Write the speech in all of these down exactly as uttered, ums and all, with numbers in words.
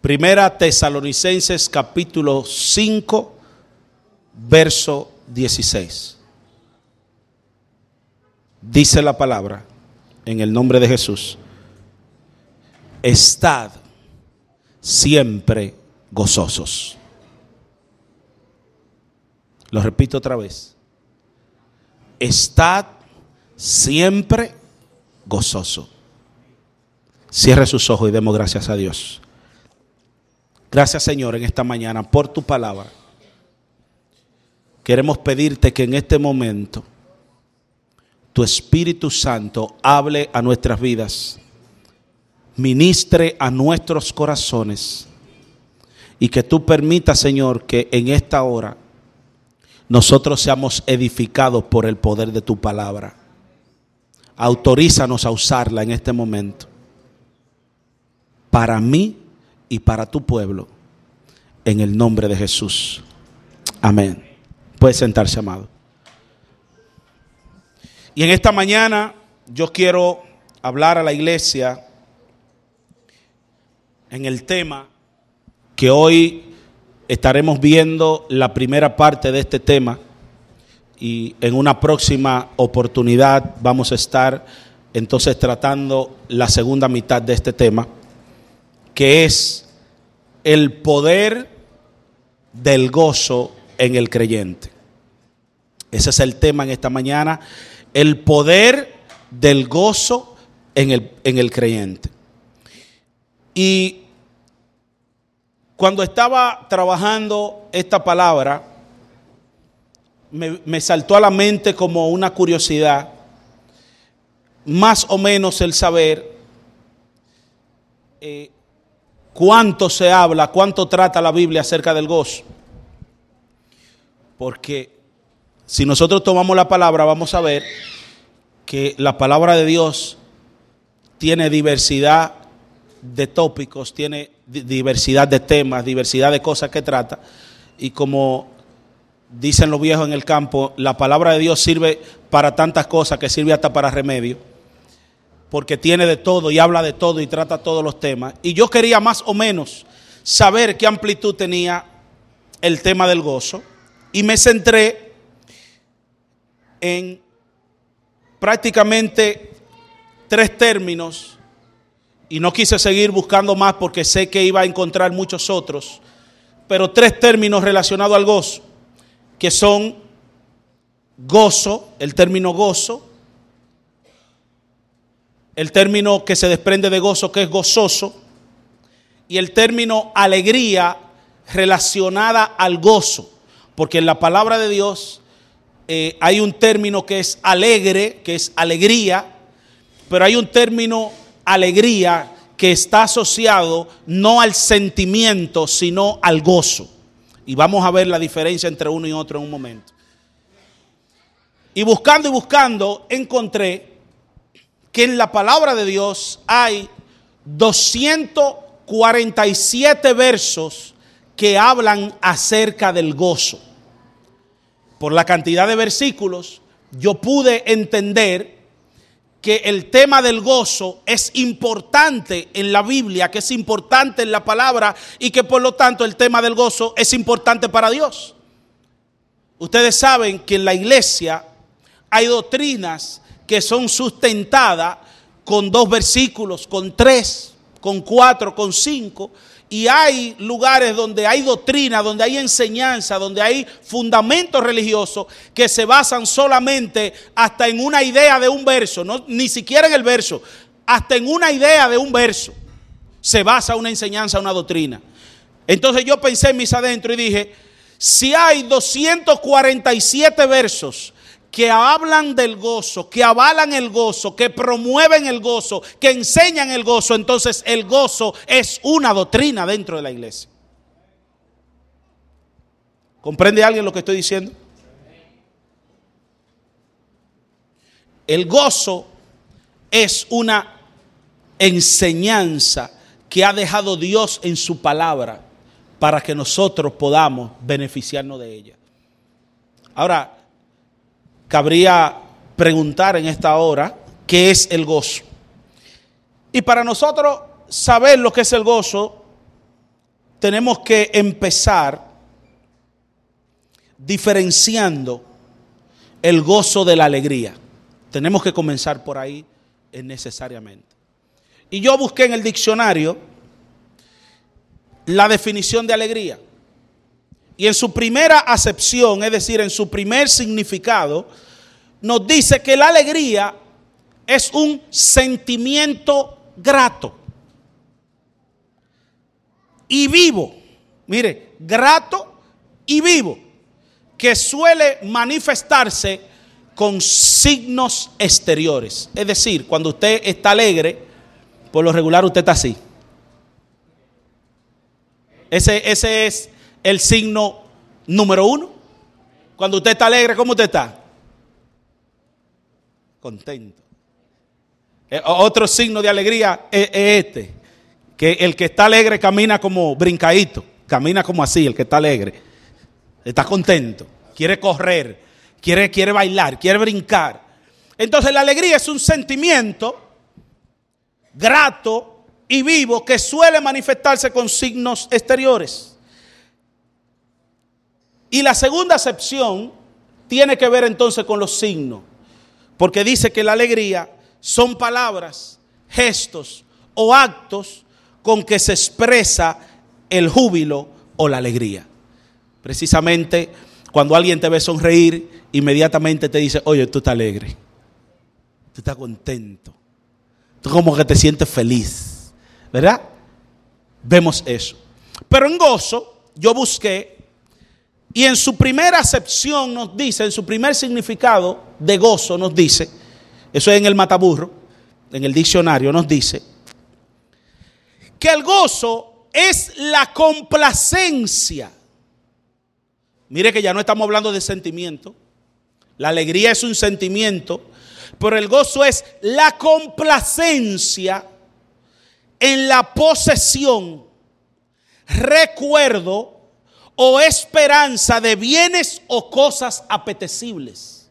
Primera Tesalonicenses capítulo cinco, verso dieciséis. Dice la palabra, en el nombre de Jesús: estad siempre gozosos. Lo repito otra vez. Estad siempre gozoso. Cierre sus ojos y demos gracias a Dios. Gracias, Señor, en esta mañana por tu palabra. Queremos pedirte que en este momento tu Espíritu Santo hable a nuestras vidas, ministre a nuestros corazones, y que tú permitas, Señor, que en esta hora nosotros seamos edificados por el poder de tu palabra. Autorízanos a usarla en este momento, para mí y para tu pueblo, en el nombre de Jesús. Amén. Puede sentarse, amado. Y en esta mañana yo quiero hablar a la iglesia en el tema que hoy estaremos viendo la primera parte de este tema, y en una próxima oportunidad vamos a estar entonces tratando la segunda mitad de este tema, que es el poder del gozo en el creyente. Ese es el tema en esta mañana, el poder del gozo en el, en el creyente. Y cuando estaba trabajando esta palabra, me, me saltó a la mente como una curiosidad, más o menos el saber eh, cuánto se habla, cuánto trata la Biblia acerca del gozo. Porque si nosotros tomamos la palabra, vamos a ver que la palabra de Dios tiene diversidad de tópicos, tiene diversidad de temas, diversidad de cosas que trata. Y como dicen los viejos en el campo, la palabra de Dios sirve para tantas cosas que sirve hasta para remedio, porque tiene de todo y habla de todo y trata todos los temas. Y yo quería más o menos saber qué amplitud tenía el tema del gozo, y me centré en prácticamente tres términos, y no quise seguir buscando más porque sé que iba a encontrar muchos otros, pero tres términos relacionados al gozo, que son gozo, el término gozo, el término que se desprende de gozo, que es gozoso, y el término alegría relacionada al gozo, porque en la palabra de Dios eh, hay un término que es alegre, que es alegría, pero hay un término alegría que está asociado no al sentimiento, sino al gozo. Y vamos a ver la diferencia entre uno y otro en un momento. Y buscando y buscando, encontré que en la palabra de Dios hay doscientos cuarenta y siete versos que hablan acerca del gozo. Por la cantidad de versículos, yo pude entender que el tema del gozo es importante en la Biblia, que es importante en la palabra, y que por lo tanto el tema del gozo es importante para Dios. Ustedes saben que en la iglesia hay doctrinas que son sustentadas con dos versículos, con tres, con cuatro, con cinco, y hay lugares donde hay doctrina, donde hay enseñanza, donde hay fundamentos religiosos que se basan solamente hasta en una idea de un verso, no, ni siquiera en el verso, hasta en una idea de un verso se basa una enseñanza, una doctrina. Entonces yo pensé en mis adentro y dije, si hay doscientos cuarenta y siete versos que hablan del gozo, que avalan el gozo, que promueven el gozo, que enseñan el gozo, entonces el gozo es una doctrina dentro de la iglesia. ¿Comprende alguien lo que estoy diciendo? El gozo es una enseñanza que ha dejado Dios en su palabra para que nosotros podamos beneficiarnos de ella. Ahora, cabría preguntar en esta hora, ¿qué es el gozo? Y para nosotros saber lo que es el gozo, tenemos que empezar diferenciando el gozo de la alegría. Tenemos que comenzar por ahí necesariamente. Y yo busqué en el diccionario la definición de alegría. Y en su primera acepción, es decir, en su primer significado, nos dice que la alegría es un sentimiento grato y vivo. Mire, grato y vivo, que suele manifestarse con signos exteriores. Es decir, cuando usted está alegre, por lo regular usted está así. Ese, ese es el signo número uno. Cuando usted está alegre, ¿cómo usted está? Contento. Eh, otro signo de alegría es, es este, que el que está alegre camina como brincadito, camina como así, el que está alegre. Está contento, quiere correr, quiere, quiere bailar, quiere brincar. Entonces la alegría es un sentimiento grato y vivo que suele manifestarse con signos exteriores. Y la segunda acepción tiene que ver entonces con los signos, porque dice que la alegría son palabras, gestos o actos con que se expresa el júbilo o la alegría. Precisamente cuando alguien te ve sonreír, inmediatamente te dice, oye, tú estás alegre, tú estás contento, tú como que te sientes feliz, ¿verdad? Vemos eso. Pero en gozo, yo busqué, y en su primera acepción nos dice, en su primer significado de gozo nos dice, eso es en el Mataburro, en el diccionario nos dice, que el gozo es la complacencia. Mire que ya no estamos hablando de sentimiento. La alegría es un sentimiento, pero el gozo es la complacencia en la posesión, recuerdo o esperanza de bienes o cosas apetecibles.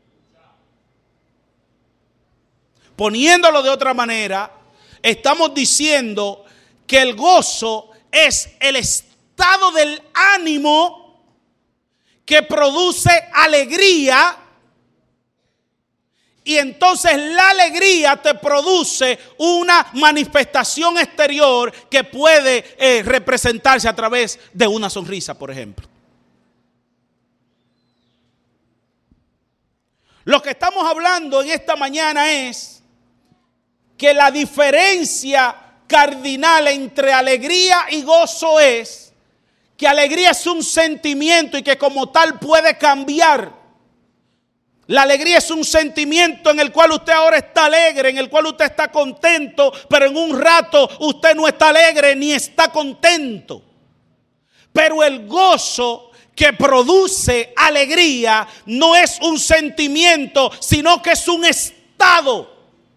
Poniéndolo de otra manera, estamos diciendo que el gozo es el estado del ánimo que produce alegría, y entonces la alegría te produce una manifestación exterior que puede eh, representarse a través de una sonrisa, por ejemplo. Lo que estamos hablando en esta mañana es que la diferencia cardinal entre alegría y gozo es que alegría es un sentimiento y que como tal puede cambiar. La alegría es un sentimiento en el cual usted ahora está alegre, en el cual usted está contento, pero en un rato usted no está alegre ni está contento. Pero el gozo que produce alegría no es un sentimiento, sino que es un estado,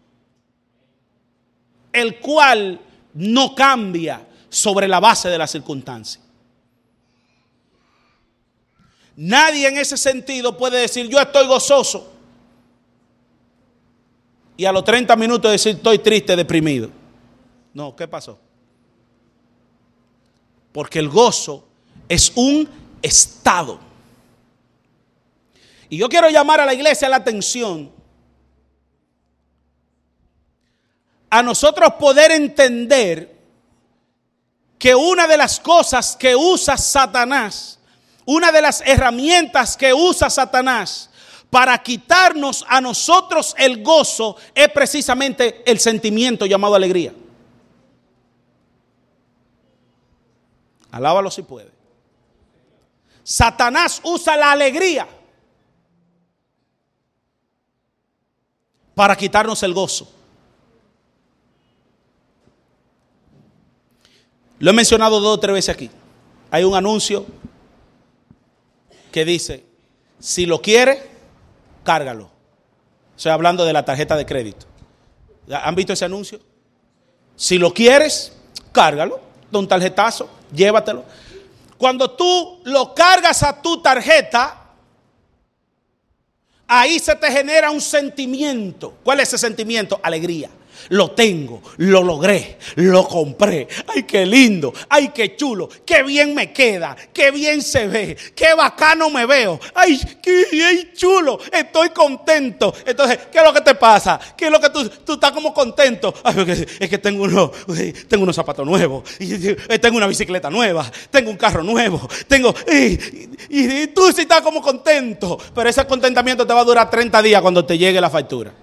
el cual no cambia sobre la base de las circunstancias. Nadie en ese sentido puede decir yo estoy gozoso y a los treinta minutos decir estoy triste, deprimido. No, ¿qué pasó? Porque el gozo es un estado. Y yo quiero llamar a la iglesia la atención a nosotros poder entender que una de las cosas que usa Satanás, una de las herramientas que usa Satanás para quitarnos a nosotros el gozo es precisamente el sentimiento llamado alegría. Alábalo si puede. Satanás usa la alegría para quitarnos el gozo. Lo he mencionado dos o tres veces aquí. Hay un anuncio que dice, si lo quiere, cárgalo. Estoy hablando de la tarjeta de crédito. ¿Han visto ese anuncio? Si lo quieres, cárgalo. Da un tarjetazo, llévatelo. Cuando tú lo cargas a tu tarjeta, ahí se te genera un sentimiento. ¿Cuál es ese sentimiento? Alegría. lo tengo, lo logré, lo compré. Ay, qué lindo, ay, qué chulo, qué bien me queda, qué bien se ve, qué bacano me veo. Ay, qué bien chulo, estoy contento. Entonces, ¿qué es lo que te pasa? ¿Qué es lo que tú, tú estás como contento? Ay, porque es que tengo unos, tengo unos zapatos nuevos, y tengo una bicicleta nueva, tengo un carro nuevo, tengo, y, y, y tú sí estás como contento. Pero ese contentamiento te va a durar treinta días cuando te llegue la factura.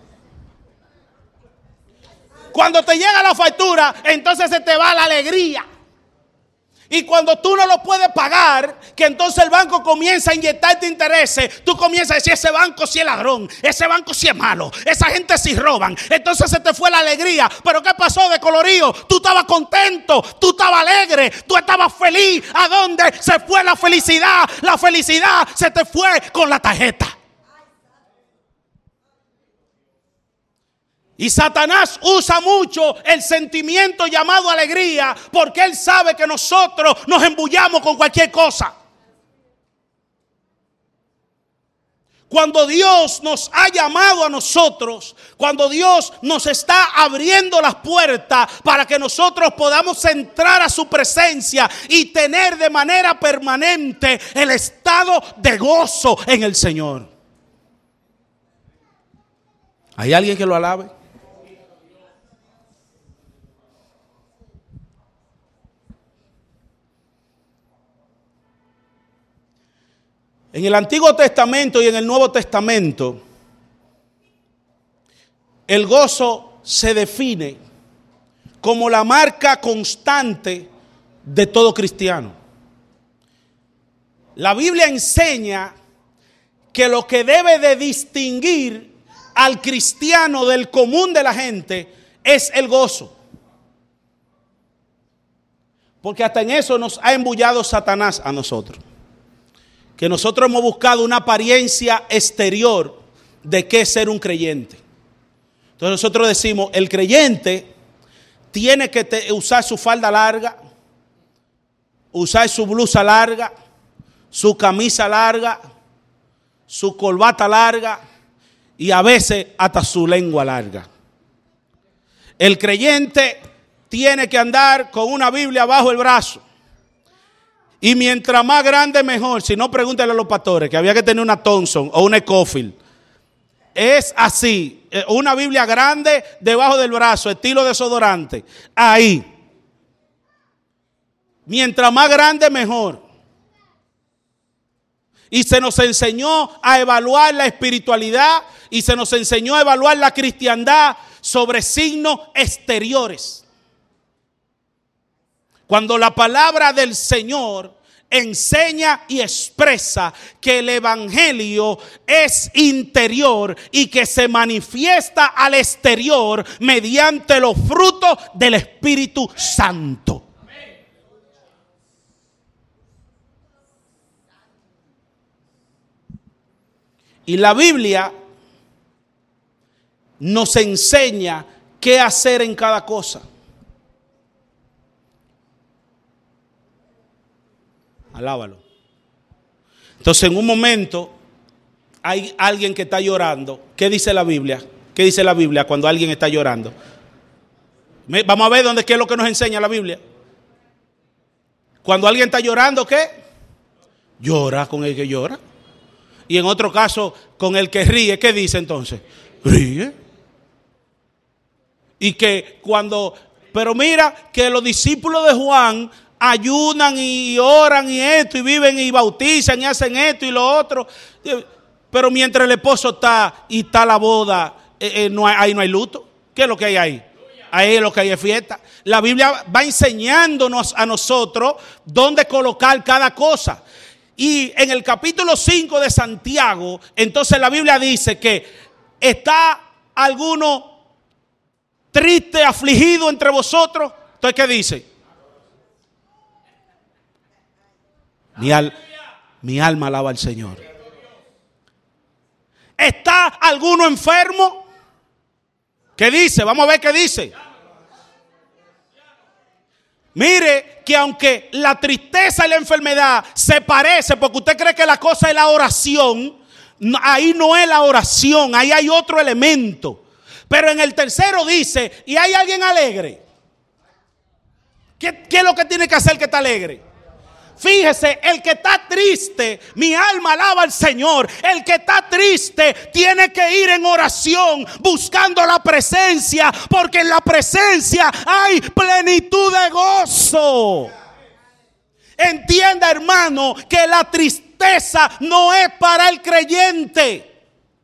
Cuando te llega la factura, entonces se te va la alegría. Y cuando tú no lo puedes pagar, que entonces el banco comienza a inyectarte intereses, tú comienzas a decir, ese banco sí es ladrón, ese banco sí es malo, esa gente sí roban. Entonces se te fue la alegría. Pero ¿qué pasó de colorío? Tú estabas contento, tú estabas alegre, tú estabas feliz. ¿A dónde se fue la felicidad? La felicidad se te fue con la tarjeta. Y Satanás usa mucho el sentimiento llamado alegría, porque él sabe que nosotros nos embullamos con cualquier cosa. Cuando Dios nos ha llamado a nosotros, cuando Dios nos está abriendo las puertas para que nosotros podamos entrar a su presencia y tener de manera permanente el estado de gozo en el Señor. ¿Hay alguien que lo alabe? En el Antiguo Testamento y en el Nuevo Testamento, el gozo se define como la marca constante de todo cristiano. La Biblia enseña que lo que debe de distinguir al cristiano del común de la gente es el gozo. Porque hasta en eso nos ha embullado Satanás a nosotros. Que nosotros hemos buscado una apariencia exterior de qué es ser un creyente. Entonces nosotros decimos, el creyente tiene que te, usar su falda larga, usar su blusa larga, su camisa larga, su corbata larga y a veces hasta su lengua larga. El creyente tiene que andar con una Biblia bajo el brazo. Y mientras más grande mejor. Si no, pregúntale a los pastores que había que tener una Thompson o una Scofield. Es así, una Biblia grande debajo del brazo, estilo desodorante. Ahí. Mientras más grande mejor. Y se nos enseñó a evaluar la espiritualidad y se nos enseñó a evaluar la cristiandad sobre signos exteriores. Cuando la palabra del Señor enseña y expresa que el evangelio es interior y que se manifiesta al exterior mediante los frutos del Espíritu Santo. Y la Biblia nos enseña qué hacer en cada cosa. Alábalo. Entonces, en un momento hay alguien que está llorando. ¿Qué dice la Biblia? ¿Qué dice la Biblia cuando alguien está llorando? Vamos a ver dónde qué es lo que nos enseña la Biblia. Cuando alguien está llorando, ¿qué? Llora con el que llora. Y en otro caso, con el que ríe, ¿qué dice entonces? Ríe. Y que cuando, pero mira que los discípulos de Juan ayunan y oran y esto y viven y bautizan y hacen esto y lo otro. Pero mientras el esposo está y está la boda, eh, eh, no hay, ahí no hay luto. ¿Qué es lo que hay ahí? Ahí es lo que hay es fiesta. La Biblia va enseñándonos a nosotros dónde colocar cada cosa. Y en el capítulo cinco de Santiago, entonces la Biblia dice que está alguno triste, afligido entre vosotros. Entonces, ¿qué dice? Mi, al, mi alma alaba al Señor. ¿Está alguno enfermo? ¿Qué dice? Vamos a ver qué dice. Mire que aunque la tristeza y la enfermedad se parecen, porque usted cree que la cosa es la oración, ahí no es la oración, ahí hay otro elemento. Pero en el tercero dice, ¿y hay alguien alegre? ¿Qué, qué es lo que tiene que hacer que está alegre? Fíjese, el que está triste, mi alma alaba al Señor. El que está triste tiene que ir en oración buscando la presencia, porque en la presencia hay plenitud de gozo. Entienda, hermano, que la tristeza no es para el creyente.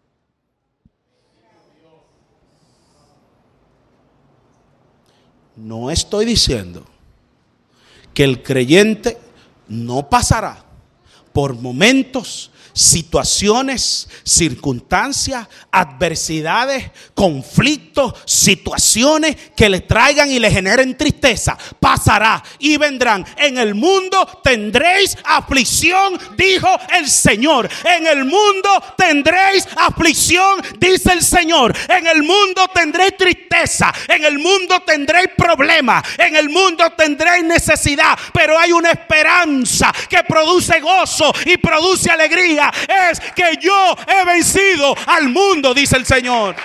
No estoy diciendo que el creyente no pasará por momentos, situaciones, circunstancias, adversidades, conflictos, situaciones que le traigan y le generen tristeza. Pasará y vendrán. En el mundo tendréis aflicción, dijo el Señor. En el mundo tendréis aflicción, dice el Señor. En el mundo tendréis tristeza. En el mundo tendréis problemas. En el mundo tendréis necesidad. Pero hay una esperanza que produce gozo y produce alegría. Es que yo he vencido al mundo, dice el Señor.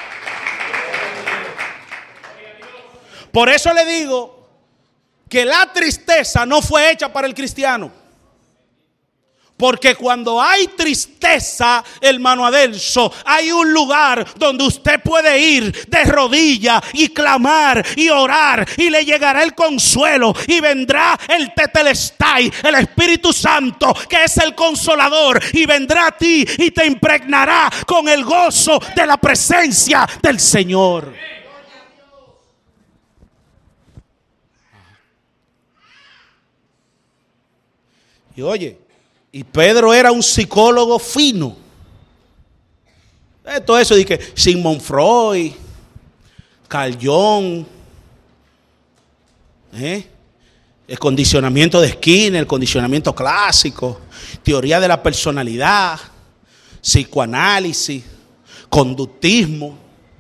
Por eso le digo que la tristeza no fue hecha para el cristiano. Porque cuando hay tristeza, hermano Adelso, hay un lugar donde usted puede ir de rodillas y clamar y orar, y le llegará el consuelo, y vendrá el Tetelestai, el Espíritu Santo, que es el consolador, y vendrá a ti y te impregnará con el gozo de la presencia del Señor. Y oye, y Pedro era un psicólogo fino. Todo eso de que Sigmund Freud, Carl Jung, ¿eh? el condicionamiento de Skinner, el condicionamiento clásico, teoría de la personalidad, psicoanálisis, conductismo.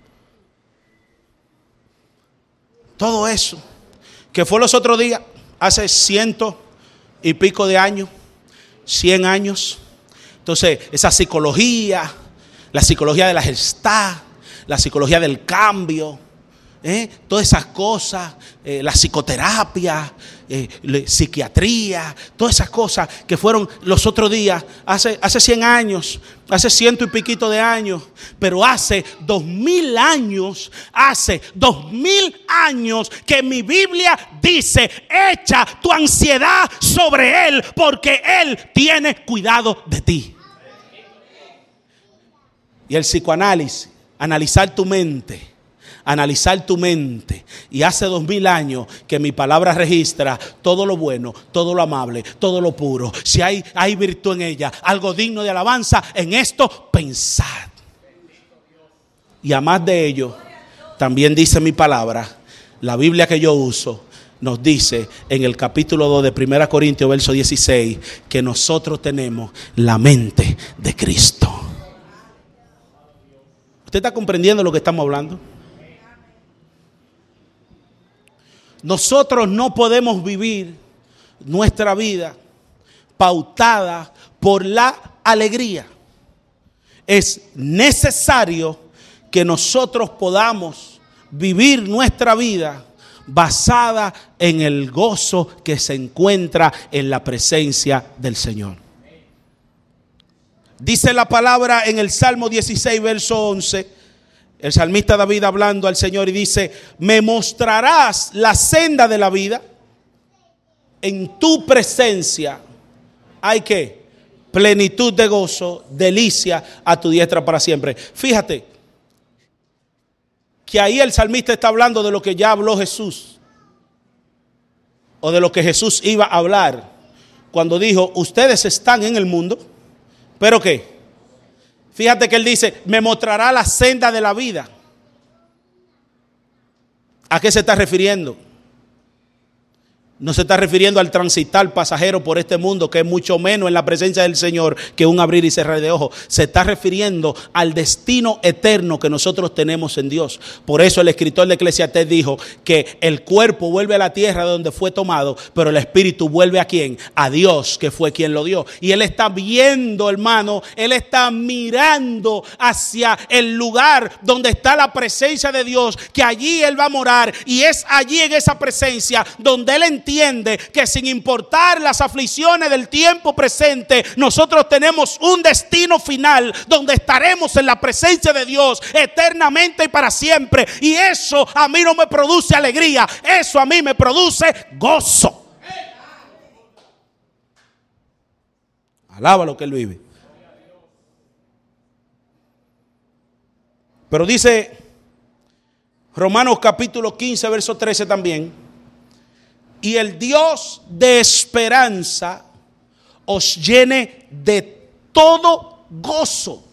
Todo eso que fue los otros días, hace ciento y pico de años, cien años. Entonces, esa psicología, la psicología de la gestalt, la psicología del cambio, ¿eh? todas esas cosas, eh, la psicoterapia, eh, la psiquiatría, todas esas cosas que fueron los otros días, hace, hace cien años, hace ciento y piquito de años, pero hace dos mil años, hace dos mil años que mi Biblia dice, echa tu ansiedad sobre Él, porque Él tiene cuidado de ti. Y el psicoanálisis, analizar tu mente, analizar tu mente. Y hace dos mil años que mi palabra registra todo lo bueno, todo lo amable, todo lo puro. Si hay, hay virtud en ella, algo digno de alabanza, en esto pensad. Y a más de ello, también dice mi palabra, la Biblia que yo uso, nos dice en el capítulo dos de primera Corintios, verso dieciséis, que nosotros tenemos la mente de Cristo. ¿Usted está comprendiendo lo que estamos hablando? Nosotros no podemos vivir nuestra vida pautada por la alegría. Es necesario que nosotros podamos vivir nuestra vida basada en el gozo que se encuentra en la presencia del Señor. Dice la palabra en el Salmo dieciséis, verso once, el salmista David hablando al Señor y dice, me mostrarás la senda de la vida, en tu presencia hay que plenitud de gozo, delicia a tu diestra para siempre. Fíjate que ahí el salmista está hablando de lo que ya habló Jesús, o de lo que Jesús iba a hablar cuando dijo, ustedes están en el mundo, ¿pero qué? Fíjate que él dice, me mostrará la senda de la vida. ¿A qué se está refiriendo? No se está refiriendo al transitar pasajero por este mundo, que es mucho menos en la presencia del Señor que un abrir y cerrar de ojos. Se está refiriendo al destino eterno que nosotros tenemos en Dios. Por eso el escritor de Eclesiastés dijo que el cuerpo vuelve a la tierra de donde fue tomado, pero el espíritu vuelve ¿a quién? A Dios, que fue quien lo dio. Y él está viendo, hermano, él está mirando hacia el lugar donde está la presencia de Dios, que allí él va a morar. Y es allí en esa presencia donde él entiende Entiende que sin importar las aflicciones del tiempo presente, nosotros tenemos un destino final donde estaremos en la presencia de Dios eternamente y para siempre. Y eso a mí no me produce alegría, eso a mí me produce gozo. Alaba lo que él vive. Pero dice Romanos capítulo quince, verso trece también: y el Dios de esperanza os llene de todo gozo.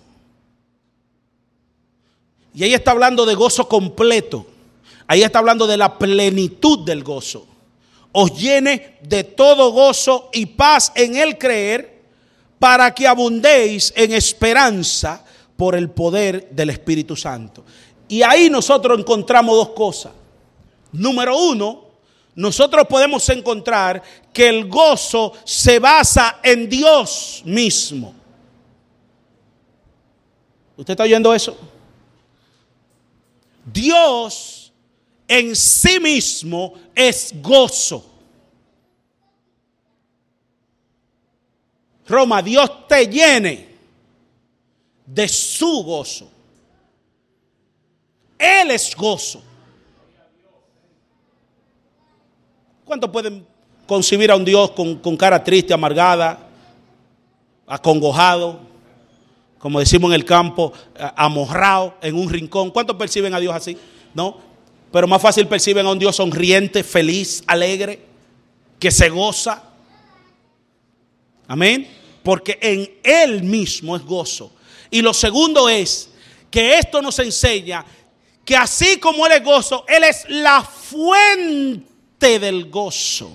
Y ahí está hablando de gozo completo. Ahí está hablando de la plenitud del gozo. Os llene de todo gozo y paz en el creer, para que abundéis en esperanza por el poder del Espíritu Santo. Y ahí nosotros encontramos dos cosas. Número uno, nosotros podemos encontrar que el gozo se basa en Dios mismo. ¿Usted está oyendo eso? Dios en sí mismo es gozo. Roma, Dios te llene de su gozo. Él es gozo. ¿Cuántos pueden concebir a un Dios con, con cara triste, amargada, acongojado, como decimos en el campo, amorrado en un rincón? ¿Cuántos perciben a Dios así? ¿No? Pero más fácil perciben a un Dios sonriente, feliz, alegre, que se goza. Amén. Porque en Él mismo es gozo. Y lo segundo es que esto nos enseña que así como Él es gozo, Él es la fuente del gozo.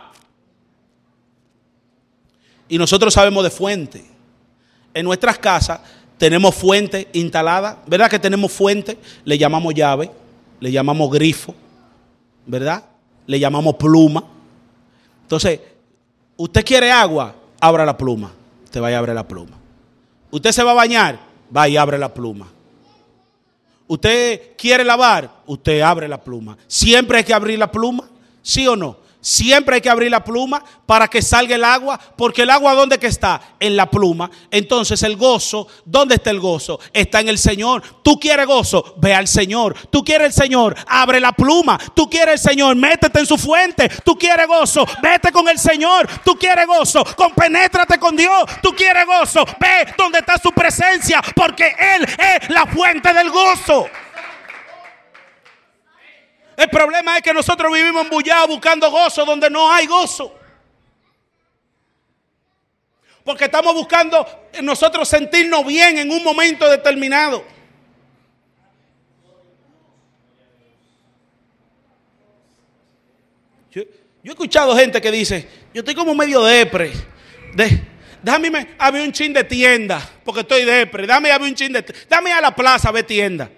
Y nosotros sabemos de fuente. En nuestras casas tenemos fuente instalada, ¿verdad? Que tenemos fuente, le llamamos llave, le llamamos grifo, ¿verdad? Le llamamos pluma. Entonces, usted quiere agua, abra la pluma. Usted va y abre la pluma. Usted se va a bañar, va y abre la pluma. Usted quiere lavar, usted abre la pluma. Siempre hay que abrir la pluma. ¿Sí o no? Siempre hay que abrir la pluma para que salga el agua, porque el agua ¿dónde que está? En la pluma. Entonces el gozo, ¿dónde está el gozo? Está en el Señor. Tú quieres gozo, ve al Señor. Tú quieres el Señor, abre la pluma. Tú quieres el Señor, métete en su fuente. Tú quieres gozo, vete con el Señor. Tú quieres gozo, compenétrate con Dios. Tú quieres gozo, ve donde está su presencia, porque Él es la fuente del gozo. El problema es que nosotros vivimos embullados buscando gozo donde no hay gozo. Porque estamos buscando nosotros sentirnos bien en un momento determinado. Yo, yo he escuchado gente que dice, yo estoy como medio depre. De, déjame abrir un chin de tienda, porque estoy depre. Dame abrir un chin de tienda. Dame a la plaza a ver tienda.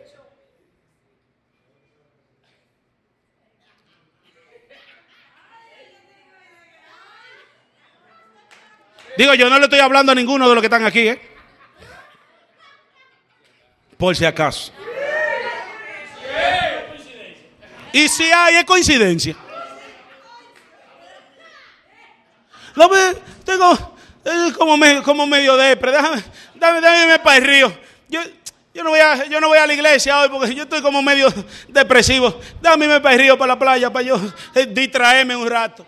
Digo, yo no le estoy hablando a ninguno de los que están aquí, ¿eh? Por si acaso. Y si hay, es coincidencia. Dame, tengo eh, como, me, como medio depre. Déjame, dame, dame para el río. Yo, yo, no voy a, yo no voy a la iglesia hoy porque yo estoy como medio depresivo. Dame para el río, para la playa, para yo eh, distraerme un rato.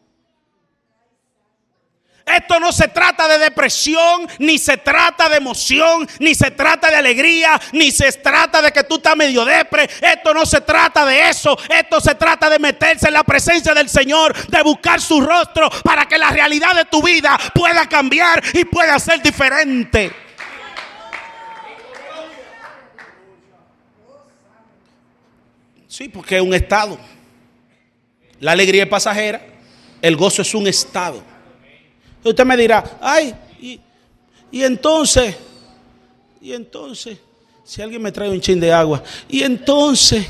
Esto no se trata de depresión, ni se trata de emoción, ni se trata de alegría, ni se trata de que tú estás medio depre. Esto no se trata de eso. Esto se trata de meterse en la presencia del Señor, de buscar su rostro para que la realidad de tu vida pueda cambiar y pueda ser diferente. Sí, porque es un estado. La alegría es pasajera, el gozo es un estado. Y usted me dirá, ay, y, y entonces, y entonces, si alguien me trae un chin de agua, y entonces,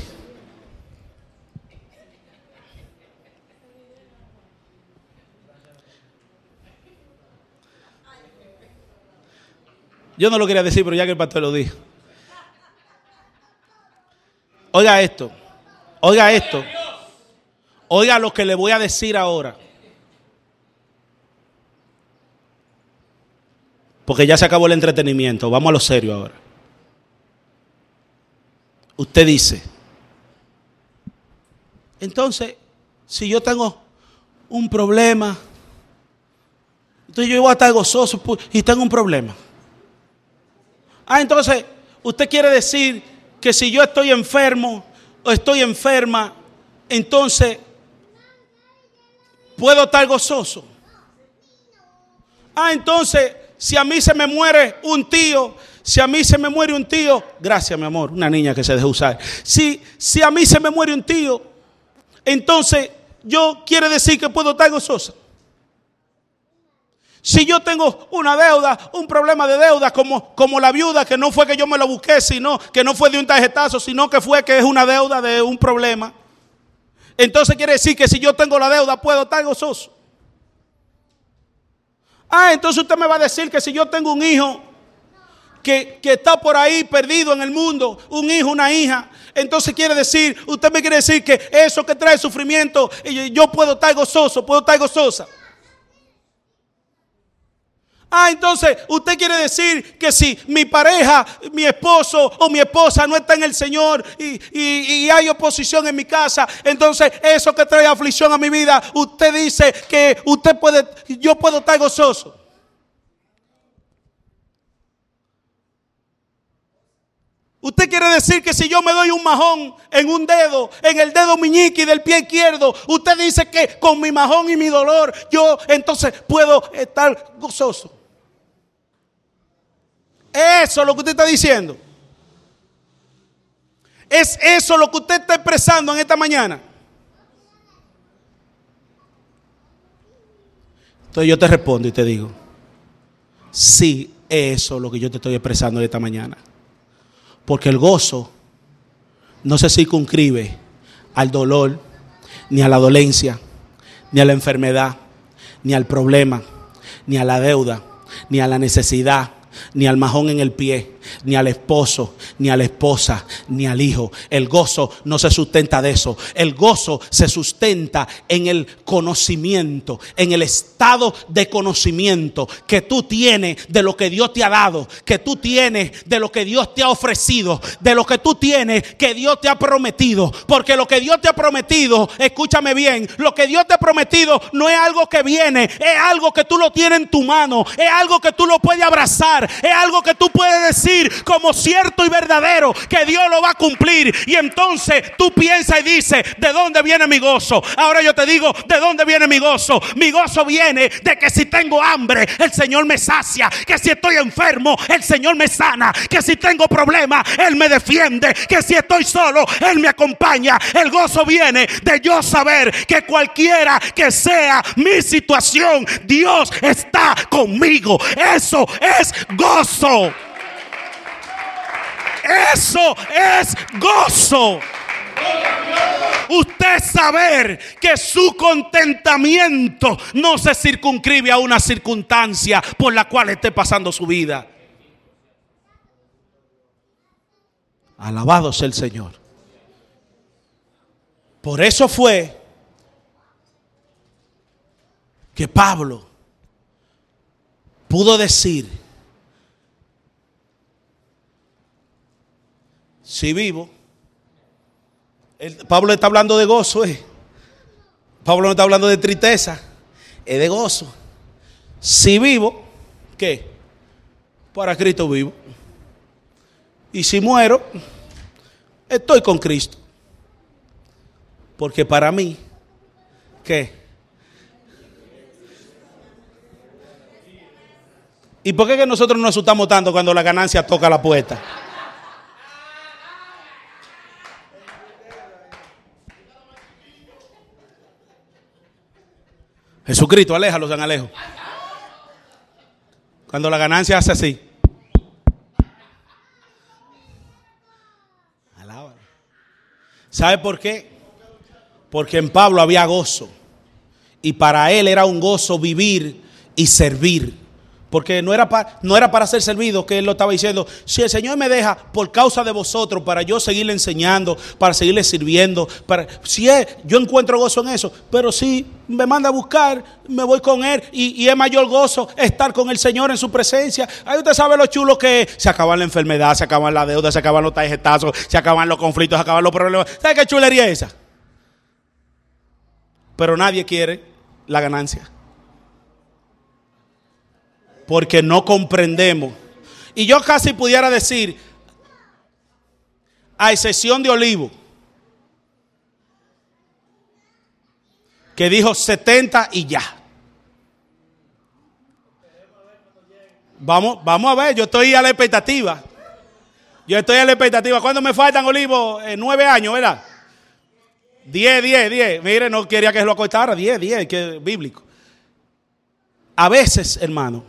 yo no lo quería decir, pero ya que el pastor lo dijo. Oiga esto, oiga esto, oiga lo que le voy a decir ahora. Porque ya se acabó el entretenimiento, vamos a lo serio ahora. Usted dice, entonces, si yo tengo un problema, entonces yo voy a estar gozoso y tengo un problema. Ah, entonces, usted quiere decir que si yo estoy enfermo o estoy enferma, entonces puedo estar gozoso. Ah, entonces, si a mí se me muere un tío, si a mí se me muere un tío, gracias mi amor, una niña que se dejó usar. Si, si a mí se me muere un tío, entonces yo quiere decir que puedo estar gozosa. Si yo tengo una deuda, un problema de deuda, como, como la viuda, que no fue que yo me lo busqué, sino que no fue de un tarjetazo, sino que fue que es una deuda de un problema. Entonces quiere decir que si yo tengo la deuda, puedo estar gozoso. Ah, entonces usted me va a decir que si yo tengo un hijo que, que está por ahí perdido en el mundo, un hijo, una hija, entonces quiere decir, usted me quiere decir que eso que trae sufrimiento, yo puedo estar gozoso, puedo estar gozosa. Ah, entonces usted quiere decir que si mi pareja, mi esposo o mi esposa no está en el Señor y, y, y hay oposición en mi casa, entonces eso que trae aflicción a mi vida, usted dice que usted puede, yo puedo estar gozoso. Usted quiere decir que si yo me doy un majón en un dedo, en el dedo meñique del pie izquierdo, usted dice que con mi majón y mi dolor, yo entonces puedo estar gozoso. Eso es lo que usted está diciendo. ¿Es eso lo que usted está expresando en esta mañana? Entonces yo te respondo y te digo, sí, eso es lo que yo te estoy expresando en esta mañana. Porque el gozo no se circunscribe al dolor, ni a la dolencia, ni a la enfermedad, ni al problema, ni a la deuda, ni a la necesidad, ni al majón en el pie, ni al esposo, ni a la esposa, ni al hijo. El gozo no se sustenta de eso. El gozo se sustenta en el conocimiento, en el estado de conocimiento que tú tienes de lo que Dios te ha dado, que tú tienes de lo que Dios te ha ofrecido, de lo que tú tienes que Dios te ha prometido. Porque lo que Dios te ha prometido, escúchame bien, lo que Dios te ha prometido no es algo que viene, es algo que tú lo tienes en tu mano, es algo que tú lo puedes abrazar, es algo que tú puedes decir como cierto y verdadero que Dios lo va a cumplir. Y entonces tú piensas y dices, ¿de dónde viene mi gozo? Ahora yo te digo, ¿de dónde viene mi gozo? Mi gozo viene de que si tengo hambre, el Señor me sacia, que si estoy enfermo, el Señor me sana, que si tengo problemas, Él me defiende, que si estoy solo, Él me acompaña. El gozo viene de yo saber que cualquiera que sea mi situación, Dios está conmigo. Eso es gozo. Eso es gozo. Usted saber que su contentamiento no se circunscribe a una circunstancia por la cual esté pasando su vida. Alabado sea el Señor. Por eso fue que Pablo pudo decir, si vivo, el, Pablo está hablando de gozo, eh. Pablo no está hablando de tristeza, es de gozo. Si vivo, ¿qué? Para Cristo vivo. Y si muero, estoy con Cristo. Porque para mí, ¿qué? ¿Y por qué que nosotros nos asustamos tanto cuando la ganancia toca la puerta? Jesucristo, aléjalo, San Alejo. Cuando la ganancia hace así. Alaba. ¿Sabe por qué? Porque en Pablo había gozo. Y para él era un gozo vivir y servir. Porque no era, para, no era para ser servido, que él lo estaba diciendo. Si el Señor me deja por causa de vosotros, para yo seguirle enseñando, para seguirle sirviendo, para, si es, yo encuentro gozo en eso. Pero si me manda a buscar, me voy con Él. Y, y es mayor gozo estar con el Señor en su presencia. Ahí usted sabe lo chulo que es. Se acaban la enfermedad, se acaban la deuda, se acaban los tarjetazos, se acaban los conflictos, se acaban los problemas. ¿Sabe qué chulería es esa? Pero nadie quiere la ganancia. Porque no comprendemos. Y yo casi pudiera decir, a excepción de Olivo, que dijo setenta y ya. Vamos, vamos a ver, yo estoy a la expectativa. Yo estoy a la expectativa. ¿Cuánto me faltan, Olivo? Eh, nueve años, ¿verdad? Diez, diez, diez. Mire, no quería que lo acostara. Diez, diez, que es bíblico. A veces, hermano,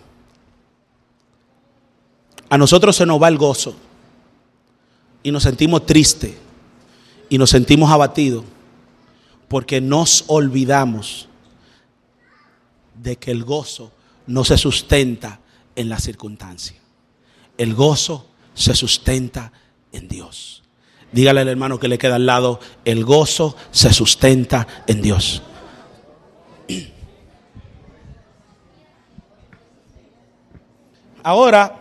a nosotros se nos va el gozo y nos sentimos tristes y nos sentimos abatidos porque nos olvidamos de que el gozo no se sustenta en la circunstancia. El gozo se sustenta en Dios. Dígale al hermano que le queda al lado, el gozo se sustenta en Dios. Ahora,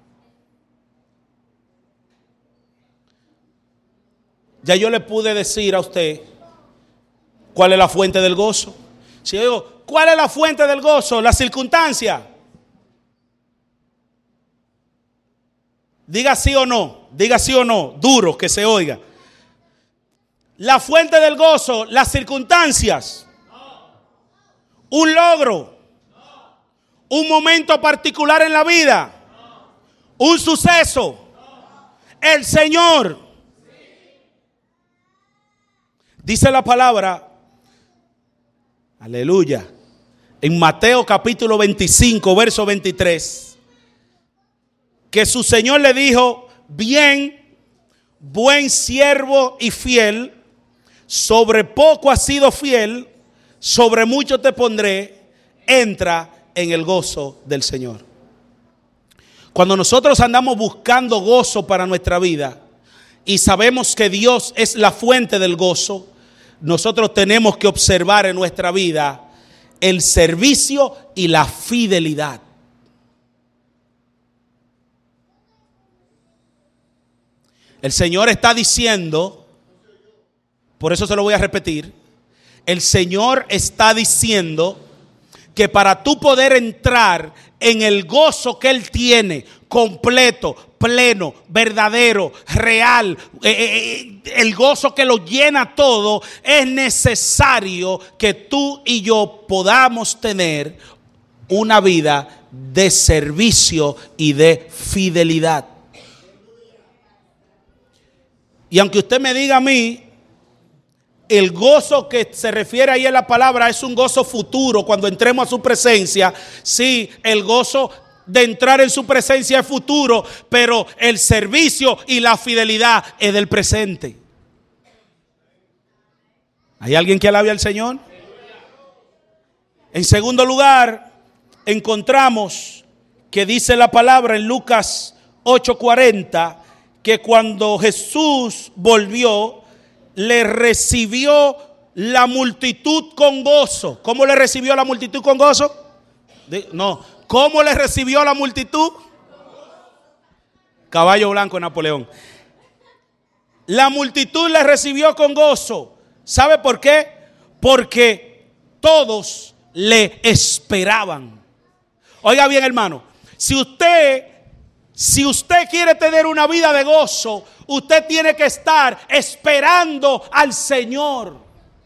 ya yo le pude decir a usted cuál es la fuente del gozo. Si yo digo, ¿cuál es la fuente del gozo? La circunstancia. Diga sí o no, diga sí o no, duro que se oiga. La fuente del gozo, las circunstancias. Un logro. Un momento particular en la vida. Un suceso. El Señor. Dice la palabra, aleluya, en Mateo capítulo veinticinco, verso veintitrés, que su Señor le dijo, bien, buen siervo y fiel, sobre poco has sido fiel, sobre mucho te pondré, entra en el gozo del Señor. Cuando nosotros andamos buscando gozo para nuestra vida y sabemos que Dios es la fuente del gozo, nosotros tenemos que observar en nuestra vida el servicio y la fidelidad. El Señor está diciendo, por eso se lo voy a repetir, el Señor está diciendo que para tú poder entrar en el gozo que Él tiene, completo, pleno, verdadero, real, eh, eh, el gozo que lo llena todo, es necesario que tú y yo podamos tener una vida de servicio y de fidelidad. Y aunque usted me diga a mí, el gozo que se refiere ahí en la palabra es un gozo futuro cuando entremos a su presencia. Sí, el gozo de entrar en su presencia es futuro, pero el servicio y la fidelidad es del presente. ¿Hay alguien que alabe al Señor? En segundo lugar, encontramos que dice la palabra en Lucas ocho cuarenta que cuando Jesús volvió, le recibió la multitud con gozo. ¿Cómo le recibió la multitud con gozo? No. ¿Cómo le recibió la multitud? Caballo blanco de Napoleón. La multitud le recibió con gozo. ¿Sabe por qué? Porque todos le esperaban. Oiga bien, hermano. Si usted, si usted quiere tener una vida de gozo, usted tiene que estar esperando al Señor.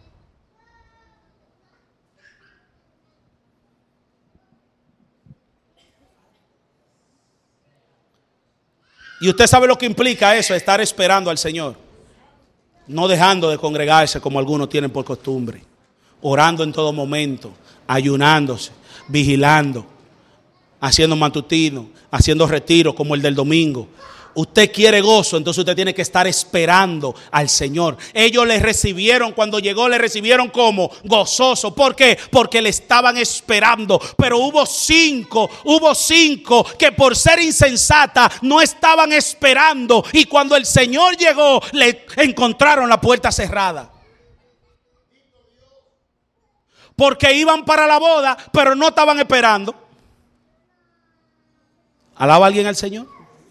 Y usted sabe lo que implica eso, estar esperando al Señor. No dejando de congregarse como algunos tienen por costumbre. orando en todo momento, ayunándose, vigilando, haciendo matutino, haciendo retiro como el del domingo. Usted quiere gozo, entonces usted tiene que estar esperando al Señor. Ellos le recibieron, cuando llegó le recibieron como gozoso. ¿Por qué? Porque le estaban esperando. Pero hubo cinco, hubo cinco que por ser insensata no estaban esperando. Y cuando el Señor llegó, le encontraron la puerta cerrada. Porque iban para la boda, pero no estaban esperando. ¿Alaba a alguien al Señor?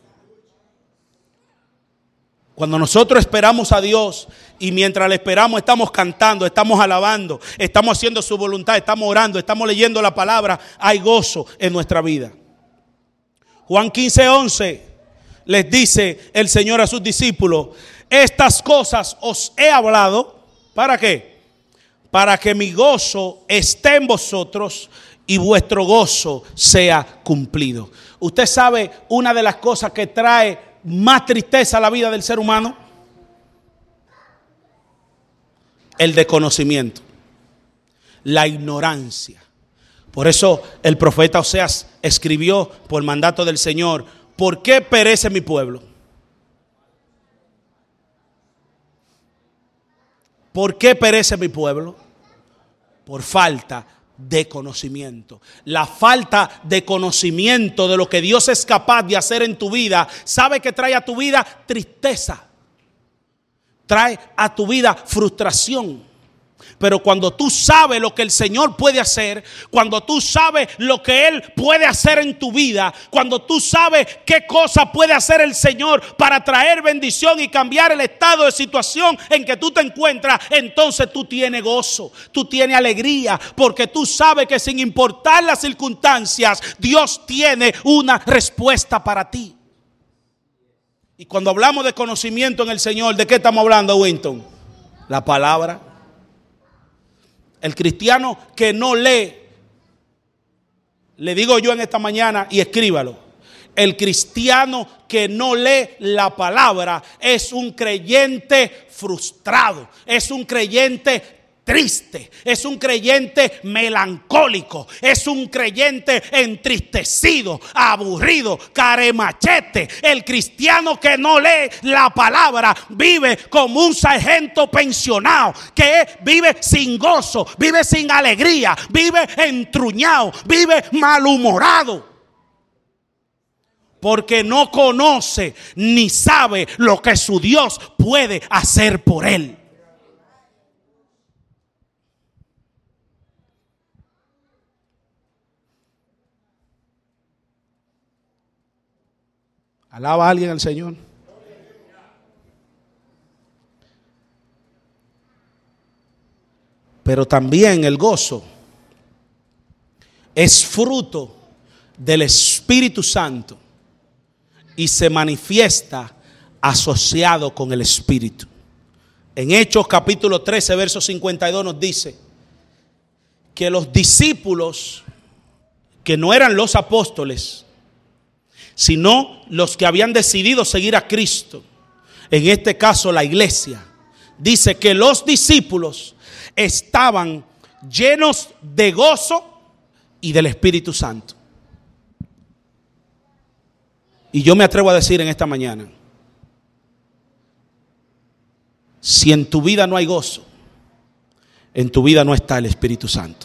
Cuando nosotros esperamos a Dios y mientras le esperamos estamos cantando, estamos alabando, estamos haciendo su voluntad, estamos orando, estamos leyendo la palabra, hay gozo en nuestra vida. Juan quince, once les dice el Señor a sus discípulos: estas cosas os he hablado, ¿para qué? Para que mi gozo esté en vosotros y vuestro gozo sea cumplido. Usted sabe una de las cosas que trae más tristeza a la vida del ser humano, el desconocimiento, la ignorancia. Por eso el profeta Oseas escribió por mandato del Señor: ¿por qué perece mi pueblo? ¿Por qué perece mi pueblo? Por falta de conocimiento. La falta de conocimiento de lo que Dios es capaz de hacer en tu vida, sabe que trae a tu vida tristeza, trae a tu vida frustración. Pero cuando tú sabes lo que el Señor puede hacer, cuando tú sabes lo que Él puede hacer en tu vida, cuando tú sabes qué cosa puede hacer el Señor para traer bendición y cambiar el estado de situación en que tú te encuentras, entonces tú tienes gozo, tú tienes alegría, porque tú sabes que sin importar las circunstancias, Dios tiene una respuesta para ti. Y cuando hablamos de conocimiento en el Señor, ¿de qué estamos hablando, Winton? La palabra. El cristiano que no lee, le digo yo en esta mañana y escríbalo: el cristiano que no lee la palabra es un creyente frustrado, es un creyente triste, es un creyente melancólico, es un creyente entristecido, aburrido, caremachete. El cristiano que no lee la palabra vive como un sargento pensionado, que vive sin gozo, vive sin alegría, vive entruñado, vive malhumorado, porque no conoce ni sabe lo que su Dios puede hacer por él. ¿Alaba a alguien al Señor? Pero también el gozo es fruto del Espíritu Santo y se manifiesta asociado con el Espíritu. En Hechos capítulo trece, verso cincuenta y dos nos dice que los discípulos, que no eran los apóstoles, sino los que habían decidido seguir a Cristo, en este caso la iglesia, dice que los discípulos estaban llenos de gozo y del Espíritu Santo. Y yo me atrevo a decir en esta mañana, si en tu vida no hay gozo, en tu vida no está el Espíritu Santo.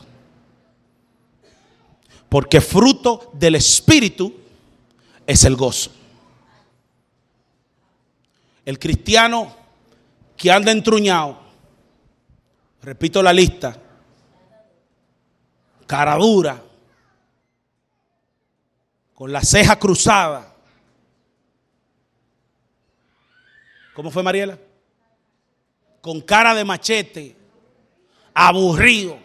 Porque fruto del Espíritu es el gozo. El cristiano que anda entruñado, repito la lista: cara dura, con la ceja cruzada. ¿Cómo fue, Mariela? Con cara de machete, aburrido,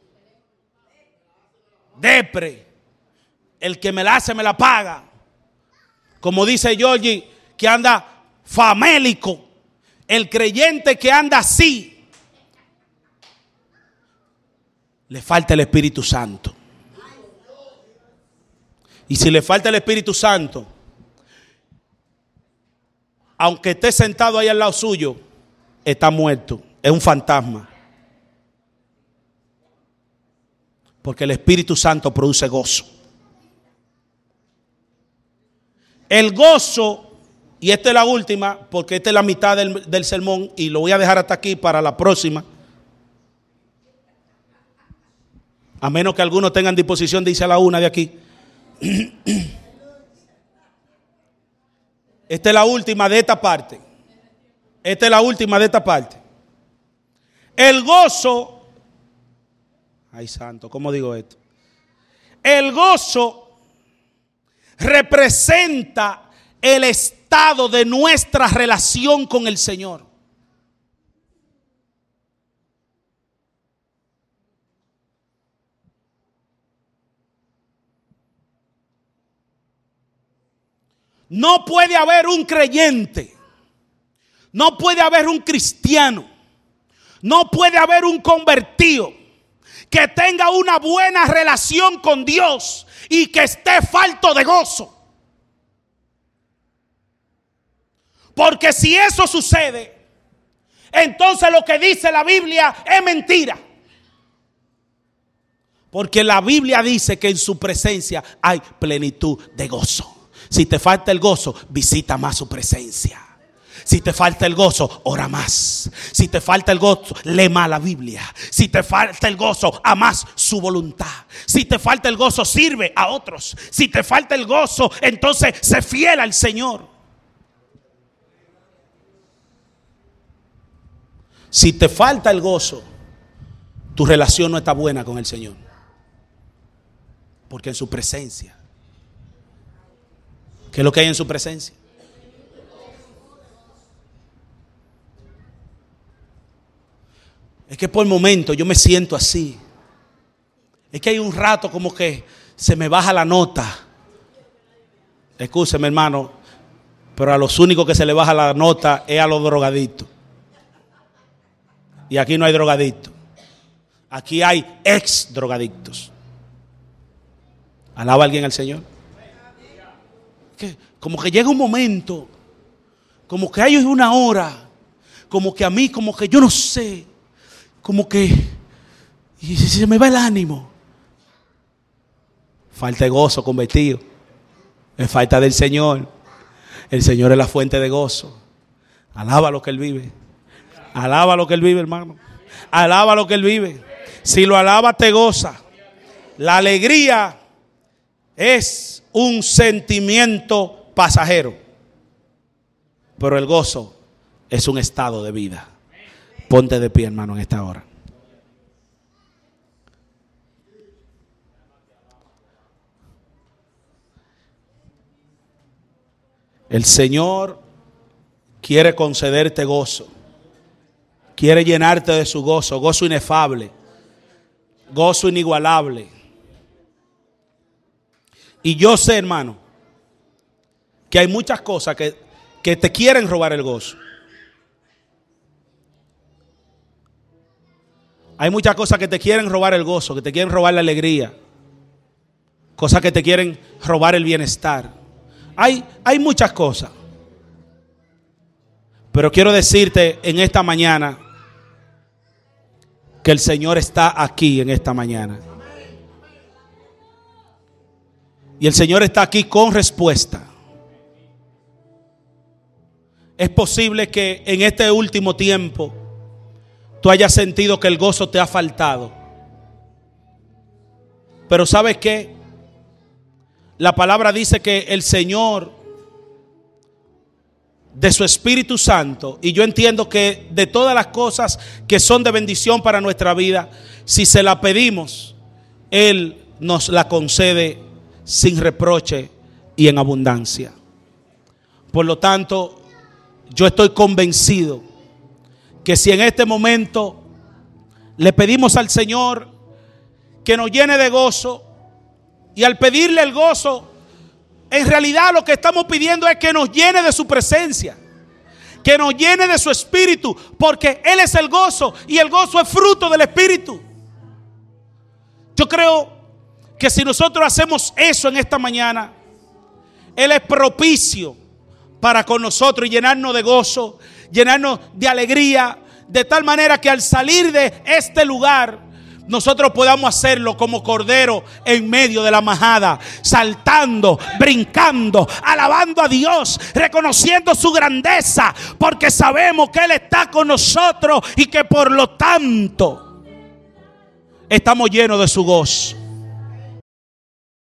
depre, el que me la hace me la paga. Como dice Georgie, que anda famélico. El creyente que anda así, le falta el Espíritu Santo. Y si le falta el Espíritu Santo, aunque esté sentado ahí al lado suyo, está muerto, es un fantasma. Porque el Espíritu Santo produce gozo. El gozo, y esta es la última, porque esta es la mitad del, del sermón y lo voy a dejar hasta aquí para la próxima. A menos que algunos tengan disposición de irse a la una de aquí. Esta es la última de esta parte. Esta es la última de esta parte. El gozo. Ay, santo, ¿cómo digo esto? El gozo representa el estado de nuestra relación con el Señor. No puede haber un creyente, no puede haber un cristiano, no puede haber un convertido que tenga una buena relación con Dios y que esté falto de gozo. Porque si eso sucede, entonces lo que dice la Biblia es mentira. Porque la Biblia dice que en su presencia hay plenitud de gozo. Si te falta el gozo, visita más su presencia. Si te falta el gozo, ora más. Si te falta el gozo, lee más la Biblia. Si te falta el gozo, ama más su voluntad. Si te falta el gozo, sirve a otros. Si te falta el gozo, entonces sé fiel al Señor. Si te falta el gozo, tu relación no está buena con el Señor. Porque en su presencia, ¿qué es lo que hay en su presencia? Es que por momentos yo me siento así. Es que hay un rato como que se me baja la nota. Escúcheme, hermano, pero a los únicos que se le baja la nota es a los drogadictos. Y aquí no hay drogadictos. Aquí hay ex drogadictos. ¿Alaba a alguien al Señor? Que como que llega un momento, como que hay una hora, como que a mí, como que yo no sé, como que y se me va el ánimo. Falta de gozo, convertido. Es falta del Señor. El Señor es la fuente de gozo. Alaba lo que Él vive. Alaba lo que Él vive, hermano. Alaba lo que Él vive. Si lo alaba, te goza. La alegría es un sentimiento pasajero, pero el gozo es un estado de vida. Ponte de pie, hermano, en esta hora. El Señor quiere concederte gozo. Quiere llenarte de su gozo, gozo inefable, gozo inigualable. Y yo sé, hermano, que hay muchas cosas que, que te quieren robar el gozo. Hay muchas cosas que te quieren robar el gozo, que te quieren robar la alegría. Cosas que te quieren robar el bienestar. Hay, hay muchas cosas. Pero quiero decirte en esta mañana que el Señor está aquí en esta mañana. Y el Señor está aquí con respuesta. Es posible que en este último tiempo tú hayas sentido que el gozo te ha faltado. Pero ¿sabes qué? La palabra dice que el Señor, de su Espíritu Santo, y yo entiendo que de todas las cosas que son de bendición para nuestra vida, si se la pedimos, Él nos la concede sin reproche y en abundancia. Por lo tanto, yo estoy convencido que si en este momento le pedimos al Señor que nos llene de gozo, y al pedirle el gozo, en realidad lo que estamos pidiendo es que nos llene de su presencia, que nos llene de su espíritu, porque Él es el gozo y el gozo es fruto del espíritu. Yo creo que si nosotros hacemos eso en esta mañana, Él es propicio para con nosotros y llenarnos de gozo, llenarnos de alegría, de tal manera que al salir de este lugar nosotros podamos hacerlo como cordero en medio de la majada, saltando, brincando, alabando a Dios, reconociendo su grandeza, porque sabemos que Él está con nosotros y que por lo tanto estamos llenos de su gozo.